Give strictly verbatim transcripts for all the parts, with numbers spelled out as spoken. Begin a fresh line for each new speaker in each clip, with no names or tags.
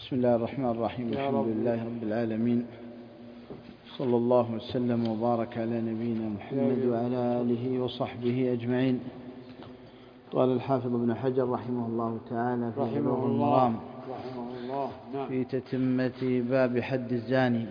بسم الله الرحمن الرحيم. الحمد لله رب العالمين، صلى الله وسلم وبارك على نبينا محمد وعلى آله وصحبه أجمعين. قال الحافظ ابن حجر رحمه الله تعالى في بلوغ المرام في تتمة باب حد الزاني.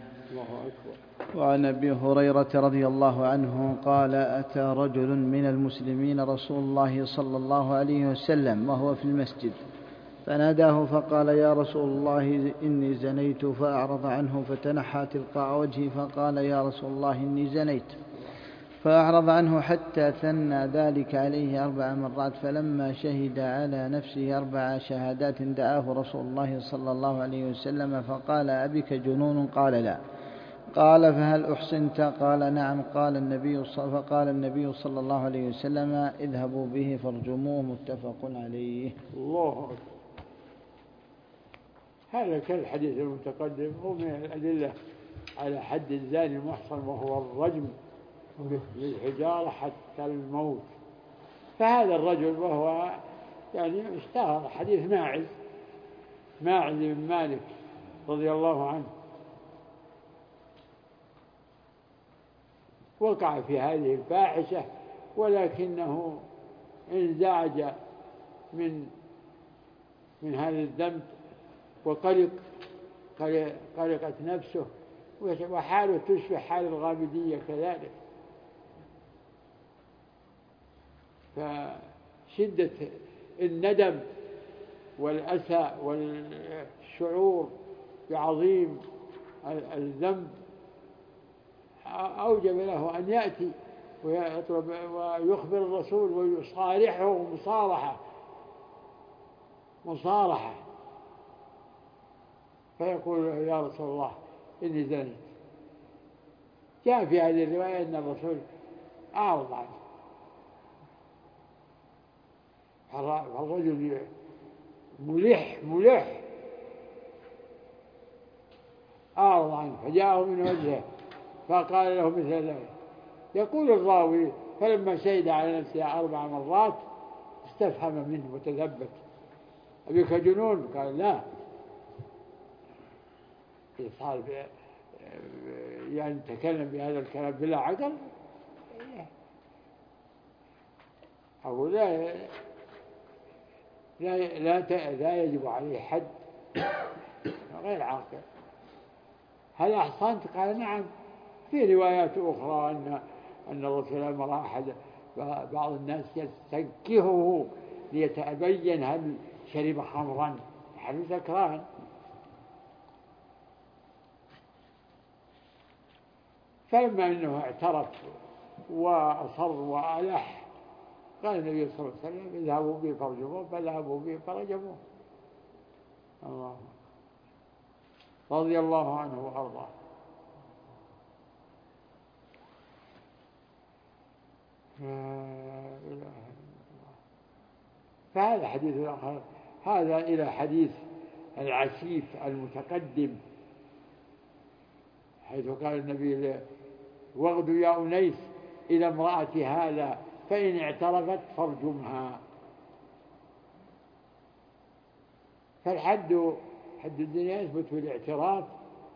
وعن أبي هريرة رضي الله عنه قال: أتى رجل من المسلمين رسول الله صلى الله عليه وسلم وهو في المسجد، فناداه فقال: يا رسول الله إني زنيت، فأعرض عنه فتنحى تلقاء وجهي فقال: يا رسول الله إني زنيت، فأعرض عنه حتى ثنى ذلك عليه أربع مرات، فلما شهد على نفسه أربع شهادات دعاه رسول الله صلى الله عليه وسلم فقال: أبك جنون؟ قال: لا. قال: فهل أحصنت؟ قال: نعم. قال النبي فقال النبي صلى الله عليه وسلم: اذهبوا به فارجموه. متفق عليه.
الله أكبر. هذا كالحديث المتقدم، ومن الأدلة على حد الزاني المحصن وهو الرجم بالحجارة حتى الموت. فهذا الرجل وهو يعني اشتهر حديث ماعز ماعز بن مالك رضي الله عنه، وقع في هذه الفاحشة، ولكنه انزعج من من هذا الذنب وقلق قلقت نفسه، وحاله تشبه حال الغامدية كذلك. فشدة الندم والأسى والشعور بعظيم الذنب أوجب له أن يأتي ويطلب ويخبر الرسول ويصارحه مصارحة مصارحة فيقول: يا رسول الله إني زنيت. جاء في هذه الرواية أن الرسول أعرض عنه، فالرجل ملح ملح أعرض عنه، فجاءه من وجهه فقال له مثل ذلك. يقول الراوي: فلما شهد على نفسه أربع مرات استفهم منه وتثبت: أبيك جنون؟ قال: لا. صار يعني تكلم بهذا الكلام بلا عقل. أقول لا لا لا, لا يجب عليه حد غير عاقل. هل أحصنت؟ قال: نعم. في روايات أخرى أن أن الرسول أمر أحد بعض الناس يستنكهه ليتبين هل شرب خمرا، هل سكران. فلما أنه اعترف وأصر وألح قال النبي صلى الله عليه وسلم: اذهبوا به فارجموه. فذهبوا به فرجموه. الله رضي الله عنه وأرضاه. فهذا حديث آخر. هذا إلى حديث العسيف المتقدم، حيث قال النبي: واغدوا يا أنيس إلى امرأة هذا فإن اعترفت فارجمها. فالحد حد الزنا يثبت في الاعتراف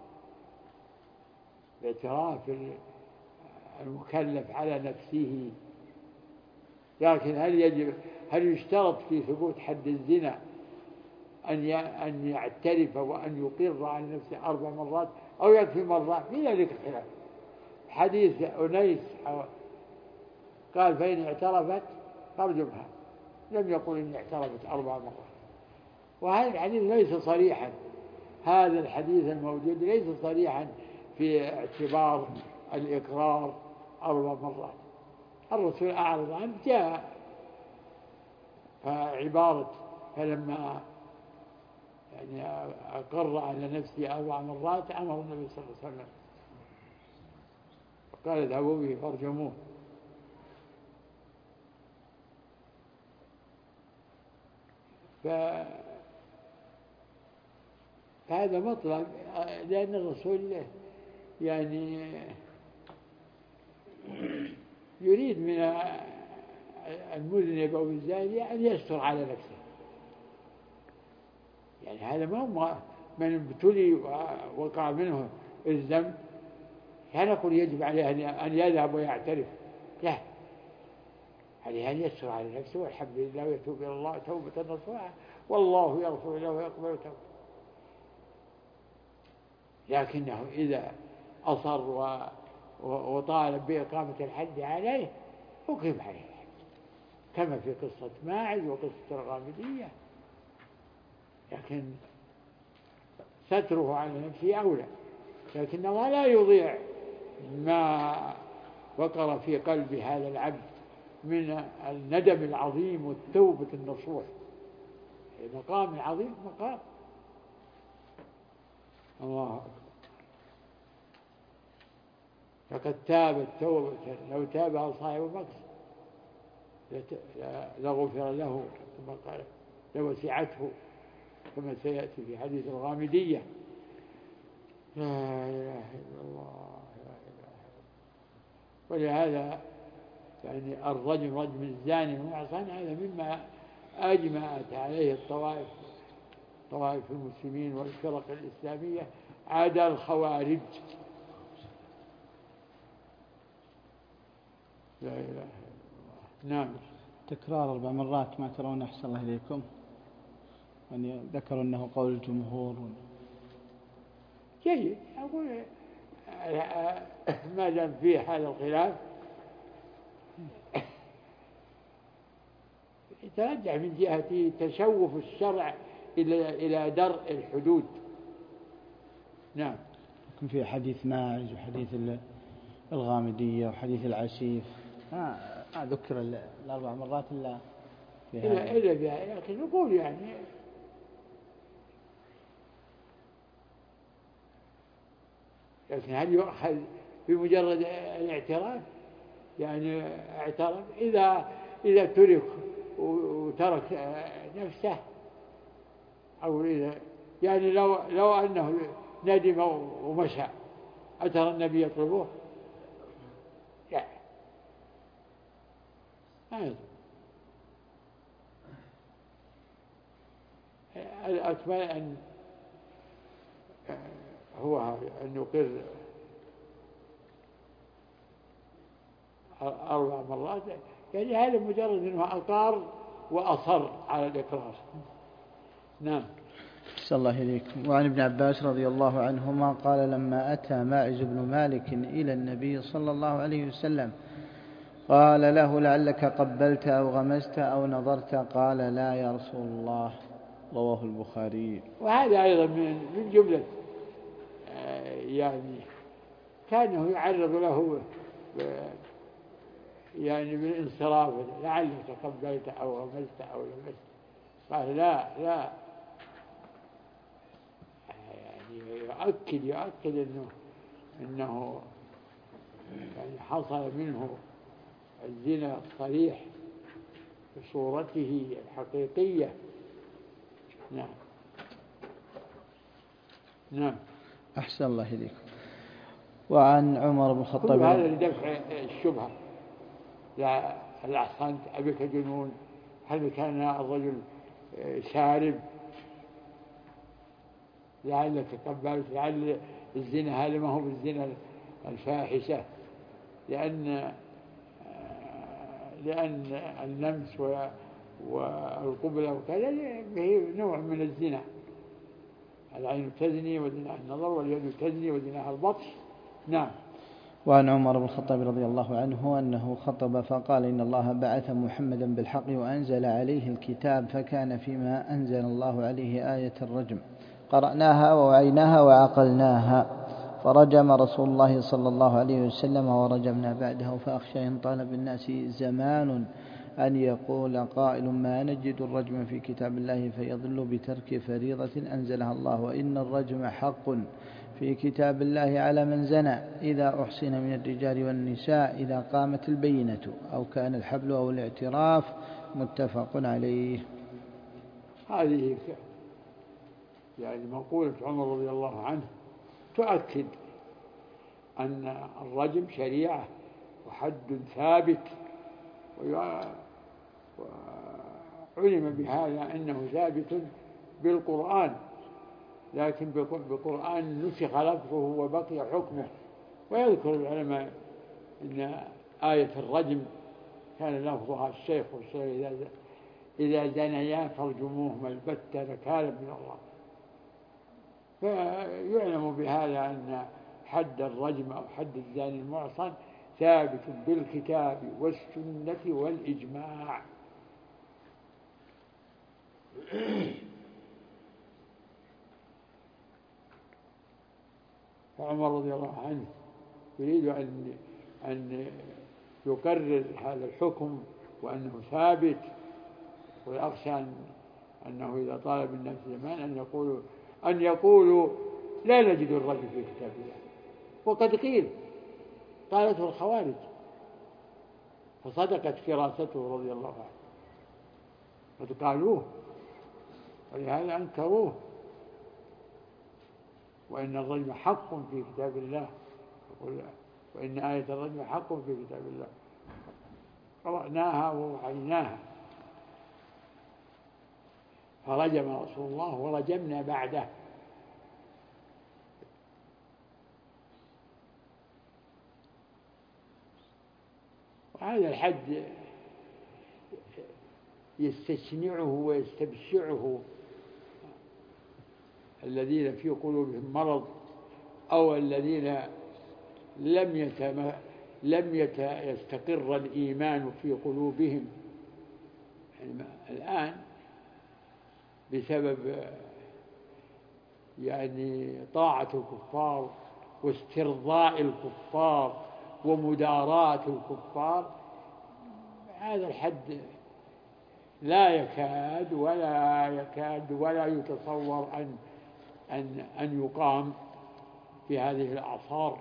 الاعتراف المكلف على نفسه. لكن هل يجب هل يشترط في ثبوت حد الزنا أن أن يعترف وأن يقر على نفسه أربع مرات أو يكفي مرة؟ في ذلك خلاف. حديث أنيس قال: فإن اعترفت فارجمها، لم يقل إن اعترفت أربع مرات. وهذا الحديث ليس صريحا، هذا الحديث الموجود ليس صريحا في اعتبار الإقرار أربع مرات. الرسول أعرض عنه، جاء فعبارة فلما يعني أقر على نفسه أربع مرات أمر النبي صلى الله عليه وسلم قال: اذهبوا به فارجموه. فهذا مطلب، لأن الرسول يعني يريد من المذنب أو الزاني أن يستر على نفسه. يعني هذا ما هو من ابتلي ووقع منه الذنب لا نقول يجب عليه أن يذهب ويعترف، لا، عليه أن يسر على نفسه والحمد لله ويتوب إلى الله توبة نصوحا والله يغفر له ويقبل توبته. لكنه إذا أصر وطالب بإقامة الحد عليه أقيم عليه الحد، كما في قصة ماعز وقصة الغامدية، لكن ستره على نفسه أولى. لكن الله لا يضيع ما وقر في قلب هذا العبد من الندم العظيم والتوبة النصوح. مقام عظيم، مقام الله أكبر. فقد تاب التوبة لو تابها صاحب مكس لغفر له كما قال لوسعته، كما سيأتي في حديث الغامدية. لا إله إلا الله لا إله إلا الله. ولهذا يعني الرجم رجم الزاني المحصن هذا مما أجمعت عليه الطوائف طوائف المسلمين والفرق الإسلامية عدا الخوارج. لا إله إلا الله. نعم.
تكرار أربع مرات ما ترون أحسن الله إليكم؟ يعني ذكروا أنه قول الجمهور.
جيد، أقول ما دام فيه هذا الخلاف يترجح من جهة تشوف الشرع إلى إلى درء الحدود. نعم.
يكون في حديث ماعز وحديث الغامدية وحديث العسيف ما آه ذكر الأربع مرات إلا في هذا.
إلا بها، لكن نقول يعني لكن هل يؤخذ بمجرد الاعتراف؟ يعني اعترف إذا إذا ترك وترك نفسه، أو إذا يعني لو لو أنه ندم ومشى أترى النبي يطلبه؟ لا، ما الأكمل أن هو أن يقر أربع مرات، يعني هذا مجرد أنه أقر وأصر على الإقرار. نعم.
صلى الله إليكم. وعن ابن عباس رضي الله عنهما قال لما أتى ماعز بن مالك إلى النبي صلى الله عليه وسلم قال له لعلك قبلت أو غمست أو نظرت؟ قال لا يا رسول الله. رواه البخاري.
وهذا أيضا من جملة يعني كانه يعرض له يعني بالانصراف لعلك قبلت أو غمست أو لمست. قال لا لا، يعني يؤكد يؤكد إنه إنه يعني حصل منه الزنا الصريح بصورته الحقيقية. نعم. نعم.
أحسن الله إليكم. وعن عمر بن الخطاب.
كل هذا لدفع الشبهة. لا هل أحسنت أبك جنون؟ هل كان الرجل شارب؟ لعلك قبلت، لعل الزنا هذا ما هو بالزنا الفاحشة، لأن لأن اللمس والقبلة وكذا هي نوع من الزنا. العين تزني وزناها النظر، واليد تزني وزناها البطش. نعم.
وعن عمر بن الخطاب رضي الله عنه أنه خطب فقال إن الله بعث محمدا بالحق وأنزل عليه الكتاب، فكان فيما أنزل الله عليه آية الرجم قرأناها ووعيناها وعقلناها، فرجم رسول الله صلى الله عليه وسلم ورجمنا بعده، فأخشى إن طال بالناس زمان أن يقول قائل ما نجد الرجم في كتاب الله فيضل بترك فريضة أنزلها الله، وإن الرجم حق في كتاب الله على من زنى إذا أحسن من الرجال والنساء إذا قامت البينة أو كان الحبل أو الاعتراف، متفق عليه.
هذه يعني مقولة عمر رضي الله عنه تؤكد أن الرجم شريعة وحد ثابت، وعلم بهذا أنه ثابت بالقرآن لكن بقرآن نسخ لفظه وبقي حكمه. ويذكر العلماء أن آية الرجم كان لفظها الشيخ والشيخ إذا زنيا فارجموهما البتة نكالا من الله. فيعلم بهذا أن حد الرجم أو حد الزاني المعصن ثابت بالكتاب والسنة والإجماع. فعمر رضي الله عنه يريد أن أن يقرر هذا الحكم وأنه ثابت، ويخشى أنه إذا طالب الناس زمان أن يقولوا أن يقولوا لا نجد الرجل في كتاب الله، وقد قيل قالته الخوارج فصدقت فراسته رضي الله عنه، قد قالوه ولهذا أنكروه. وإن الرجم حق في كتاب الله، وإن آية الرجم حق في كتاب الله قرأناها ووحيناها. فرجم رسول الله ورجمنا بعده. وهذا الحد يستشنعه ويستبشعه الذين في قلوبهم مرض أو الذين لم يتم لم يستقر الإيمان في قلوبهم الآن بسبب يعني طاعة الكفار واسترضاء الكفار ومداراة الكفار. هذا الحد لا يكاد ولا يكاد ولا يتصور أن أن أن يقام في هذه الأعصار،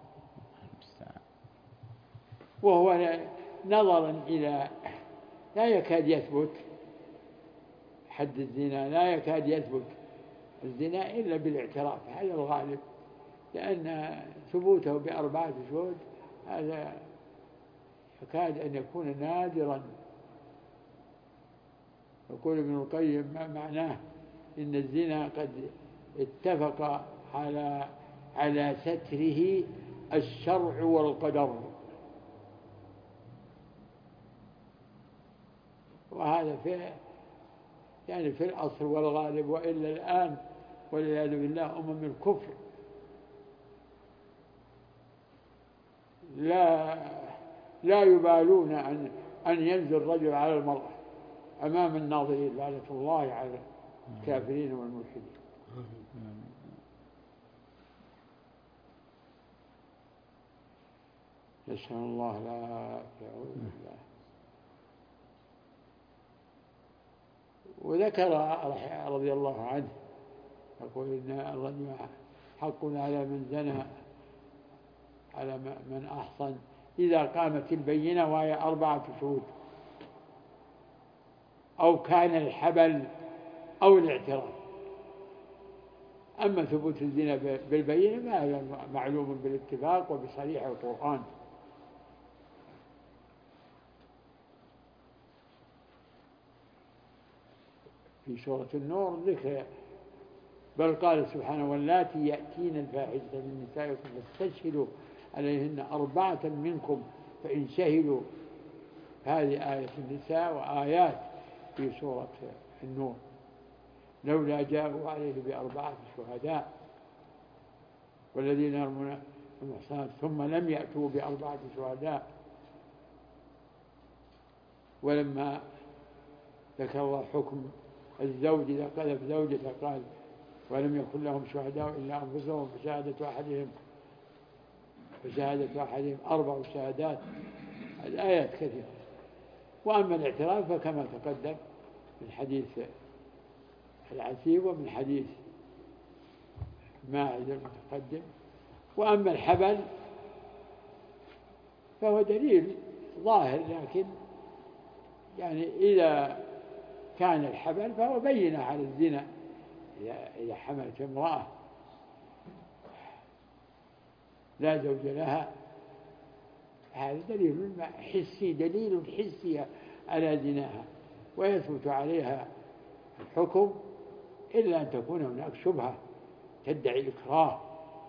وهو نظرا إلى لا يكاد يثبت حد الزنا، لا يكاد يثبت الزنا إلا بالاعتراف، هذا الغالب، لأن ثبوته بأربعة شهود هذا يكاد أن يكون نادرا. يقول ابن القيم ما معناه إن الزنا قد اتفق على على ستره الشرع والقدر، وهذا في يعني في الأصل والغالب. وإلا الآن والعياذ بالله أمم الكفر لا لا يبالون أن أن ينزل الرجل على المرأة أمام الناظرين، لعنة الله على الكافرين والملحدين. نسأل الله لا يعوذ بالله. وذكر رضي الله عنه يقول إن الرجم حق على من زنى على من أحصن إذا قامت البينة وهي أربعة شهود أو كان الحبل أو الاعتراف. أما ثبوت الزنا بالبينة فهذا معلوم بالاتفاق وبصريح القرآن. في سورة النور ذكر بل قال سبحانه واللاتي يأتين الفاحشة من نسائكم فاستشهدوا عليهن أربعة منكم فإن شهدوا. هذه آية النساء وآيات في سورة النور. لولا جاءوا عليه بأربعة شهداء والذين يرمون المحصنات ثم لم يأتوا بأربعة شهداء. ولما ذكر الله حكم الزوج إذا قذف زوجته قال ولم يكن لهم شهداء إلا أنفسهم فشهادة أحدهم فشهادة أحدهم أربع شهادات. الآيات كثيرة. وأما الاعتراف فكما تقدم من حديث العسيب ومن حديث ماعز المتقدم. وأما الحبل فهو دليل ظاهر، لكن يعني إذا كان الحبل فهو بينة على الزنا. إذا حملت امرأة لا زوج لها هذا دليل حسي دليل حسي على زناها، ويثبت عليها الحكم إلا أن تكون هناك شبهة تدعي إكراه.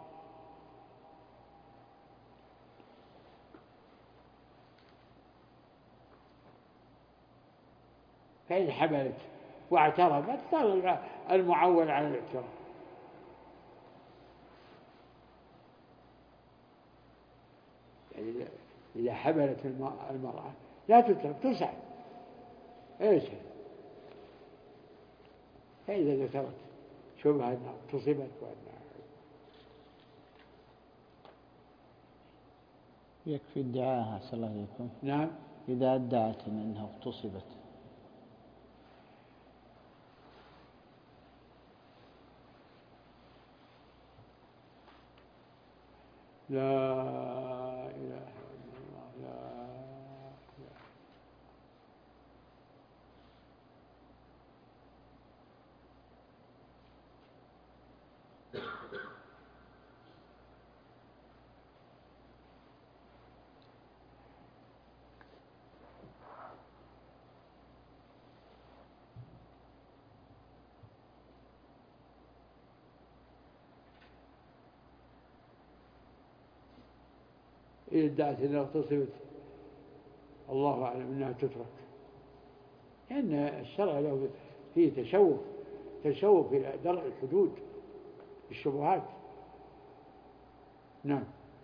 فإن حملت واعترفت صار المعول على الاعتراف. يعني إذا حملت المرأة لا تترك، تسعى إيش، فإذا ذكرت شبهة أنها تصبت وأنها
يكفي ادعاها صلى الله عليكم.
نعم.
إذا ادعت أنها اغتصبت.
لا إله إلا الله. لا إذا ادعت أنها اغتصبت الله أعلم أنها تترك، لأن الشرع له فيه تشوف تشوف إلى درء الحدود الشبهات. نعم.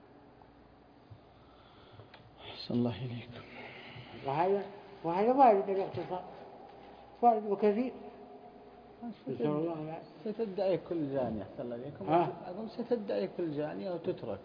أحسن الله إليكم.
وهذا وهذا وارد الاغتصاب، وارد وكثير.
ستدعي كل جانية أحسن الله إليكم. أقول ستدعي كل جانية وتترك.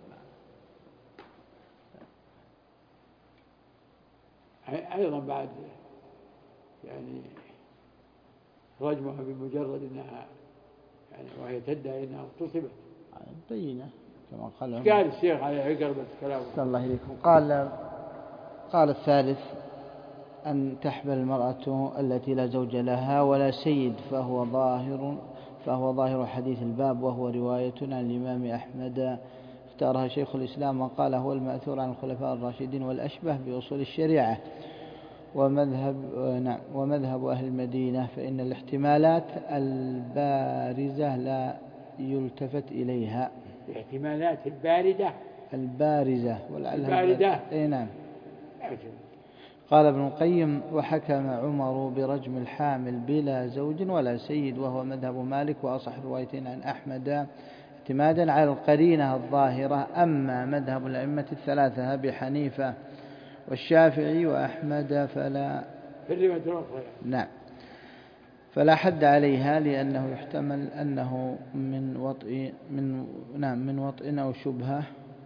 أيضا بعد يعني رجمها بمجرد أنها يعني وهي تدعي أنها اغتصبت
بينة كما قال
عمر. قال الشيخ عليه عقربة كلامه.
أحسن الله إليكم. قال قال الثالث أن تحبل المرأة التي لا زوج لها ولا سيد، فهو ظاهر فهو ظاهر حديث الباب، وهو رواية عن الإمام أحمد اختارها شيخ الإسلام وقال هو المأثور عن الخلفاء الراشدين والأشبه بأصول الشريعة ومذهب نعم ومذهب أهل المدينة، فإن الاحتمالات البارزة لا يلتفت إليها.
الاحتمالات الباردة
البارزة
الباردة
أي نعم. قال ابن القيم وحكم عمر برجم الحامل بلا زوج ولا سيد، وهو مذهب مالك وأصح روايتين عن أحمد اعتمادا على القرينة الظاهرة. أما مذهب الأئمة الثلاثة أبي حنيفة والشافعي وأحمد فلا نعم فلا حد عليها، لأنه يحتمل أنه من وطئ من نعم من وطئ أو شبهة،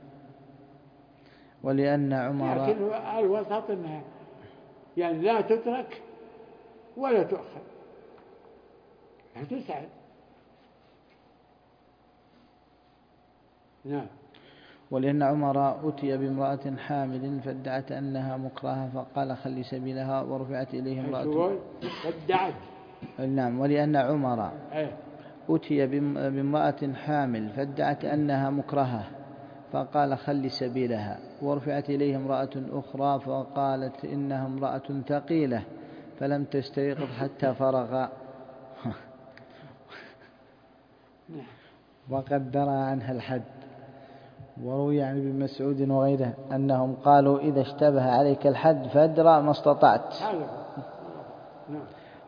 ولأن عمر
لكن الوسط أنها يعني لا تترك ولا تؤخذ، تسعد. نعم.
ولأن عمر أتي بامرأة حامل فادعت أنها مكرهة فقال خلي سبيلها، ورفعت إليه امرأة
فادعت
نعم. ولأن عمر أتي بامرأة حامل فادعت أنها مكرهة فقال خلي سبيلها، ورفعت إليه امرأة أخرى فقالت إنها امرأة ثقيلة فلم تستيقظ حتى فرغ وقد درى عنها الحد. وروي عن ابن مسعود وغيره أنهم قالوا إذا اشتبه عليك الحد فادرى ما استطعت.
نعم.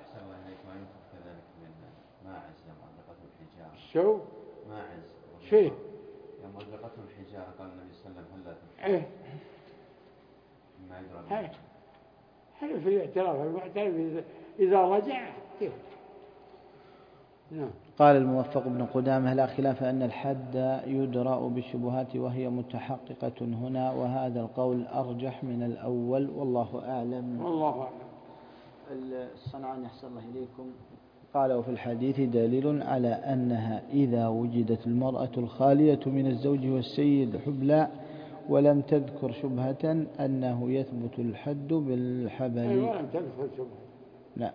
شو؟
ماعز.
شيء.
يوم أطلقته الحجارة قال النبي صلى الله عليه وسلم هل لا
إيه.
ما يدرى.
هل في الاعتراف المعترف إذا رجع كيف؟ نعم.
قال الموفق بن قدامة لا خلاف أن الحد يدرأ بالشبهات وهي متحققة هنا، وهذا القول أرجح من الأول والله أعلم.
والله أعلم.
الصنعاني أحسن الله إليكم قال وفي الحديث دليل على أنها إذا وجدت المرأة الخالية من الزوج والسيد حبلى ولم تذكر شبهة أنه يثبت الحد بالحبل.
ولم تذكر شبهة.
لا.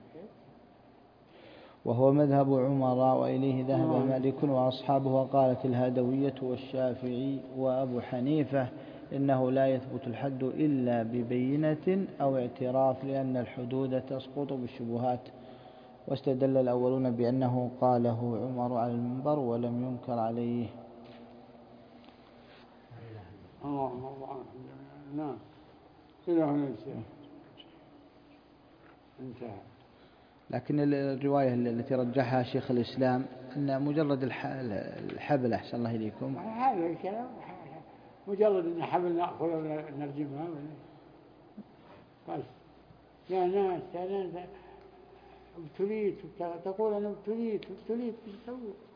وهو مذهب عمر وإليه ذهب مالك وأصحابه، وقالت الهادوية والشافعي وأبو حنيفة إنه لا يثبت الحد إلا ببينة أو اعتراف، لأن الحدود تسقط بالشبهات. واستدل الأولون بأنه قاله عمر على المنبر ولم ينكر عليه.
الله الله نعم إلى هنا انتهى.
لكن الرواية التي رجحها شيخ الإسلام أن مجرد الحبل أحسن الله إليكم
هذا الكلام مجرد أن حبل نأخذ ونرجمها بس. يا ناس يا ناس ابتليت تقول أنا ابتليت ابتليت تسوي